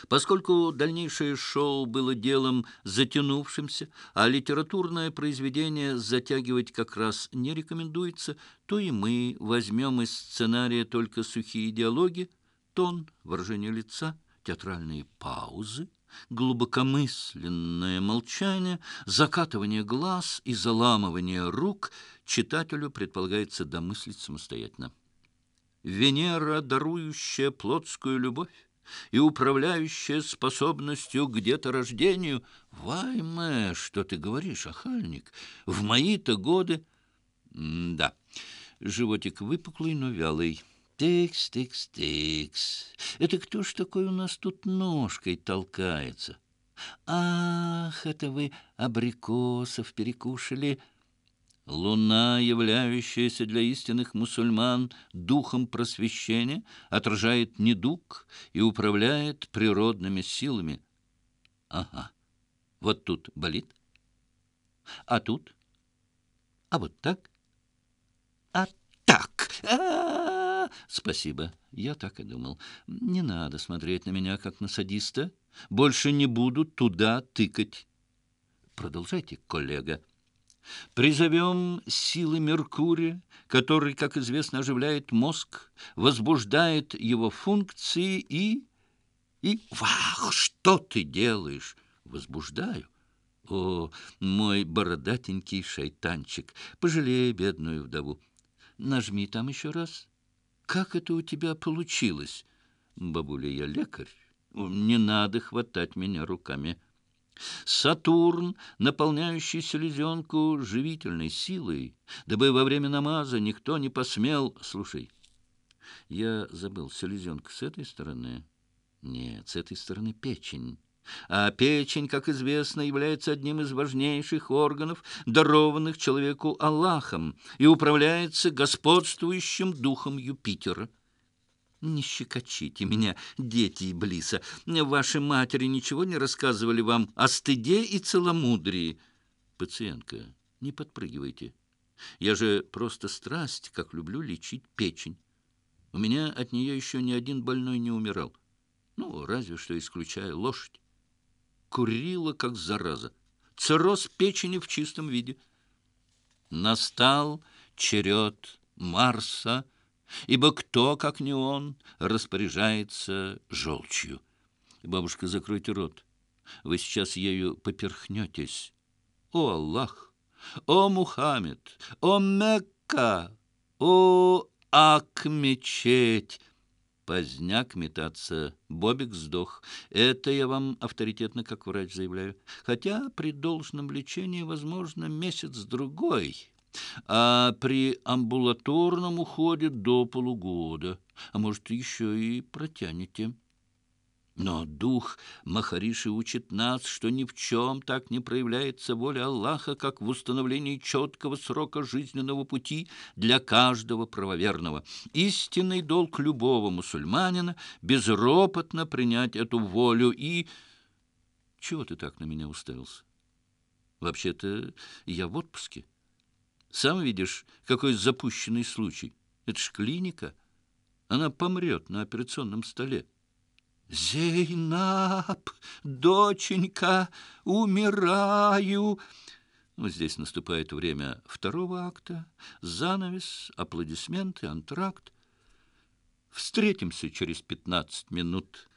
Поскольку дальнейшее шоу было делом затянувшимся, а литературное произведение затягивать как раз не рекомендуется, то и мы возьмем из сценария только сухие диалоги, тон, выражение лица, театральные паузы, глубокомысленное молчание, закатывание глаз и заламывание рук читателю предполагается домыслить самостоятельно. Венера, дарующая плотскую любовь и управляющая способностью к деторождению. Вайме, что ты говоришь, охальник? В мои-то годы... Да, животик выпуклый, но вялый. Тыкс, тыкс, тыкс. Это кто ж такой у нас тут ножкой толкается? Ах, это вы абрикосов перекушали. Луна, являющаяся для истинных мусульман духом просвещения, отражает недуг и управляет природными силами. Ага, вот тут болит, а тут, а вот так, а так. Спасибо, я так и думал. Не надо смотреть на меня, как на садиста. Больше не буду туда тыкать. Продолжайте, коллега. Призовем силы Меркурия, который, как известно, оживляет мозг, возбуждает его функции и... Вах, что ты делаешь? Возбуждаю. О, мой бородатенький шайтанчик, пожалей бедную вдову. Нажми там еще раз. Как это у тебя получилось? Бабуля, я лекарь. Не надо хватать меня руками. Сатурн, наполняющий селезенку живительной силой, дабы во время намаза никто не посмел... Слушай, я забыл, селезенка с этой стороны? Нет, с этой стороны печень. А печень, как известно, является одним из важнейших органов, дарованных человеку Аллахом, и управляется господствующим духом Юпитера. Не щекочите меня, дети Иблиса. Ваши матери ничего не рассказывали вам о стыде и целомудрии? Пациентка, не подпрыгивайте. Я же просто страсть, как люблю лечить печень. У меня от нее еще ни один больной не умирал. Ну, разве что исключая лошадь. Курила, как зараза. Цирроз печени в чистом виде. Настал черед Марса, ибо кто, как не он, распоряжается желчью. Бабушка, закройте рот. Вы сейчас ею поперхнетесь. О, Аллах! О, Мухаммед! О, Мекка! О, Ак-мечеть! Поздняк метаться. Бобик сдох. Это я вам авторитетно как врач заявляю. Хотя при должном лечении, возможно, месяц-другой, а при амбулаторном уходе до полугода, а может, еще и протянете. Но дух Махариши учит нас, что ни в чем так не проявляется воля Аллаха, как в установлении четкого срока жизненного пути для каждого правоверного. Истинный долг любого мусульманина — безропотно принять эту волю и... Чего ты так на меня уставился? Вообще-то я в отпуске. Сам видишь, какой запущенный случай. Это ж клиника. Она помрет на операционном столе. «Зейнаб, доченька, умираю!» Вот здесь наступает время второго акта, занавес, аплодисменты, антракт. Встретимся через 15 минут.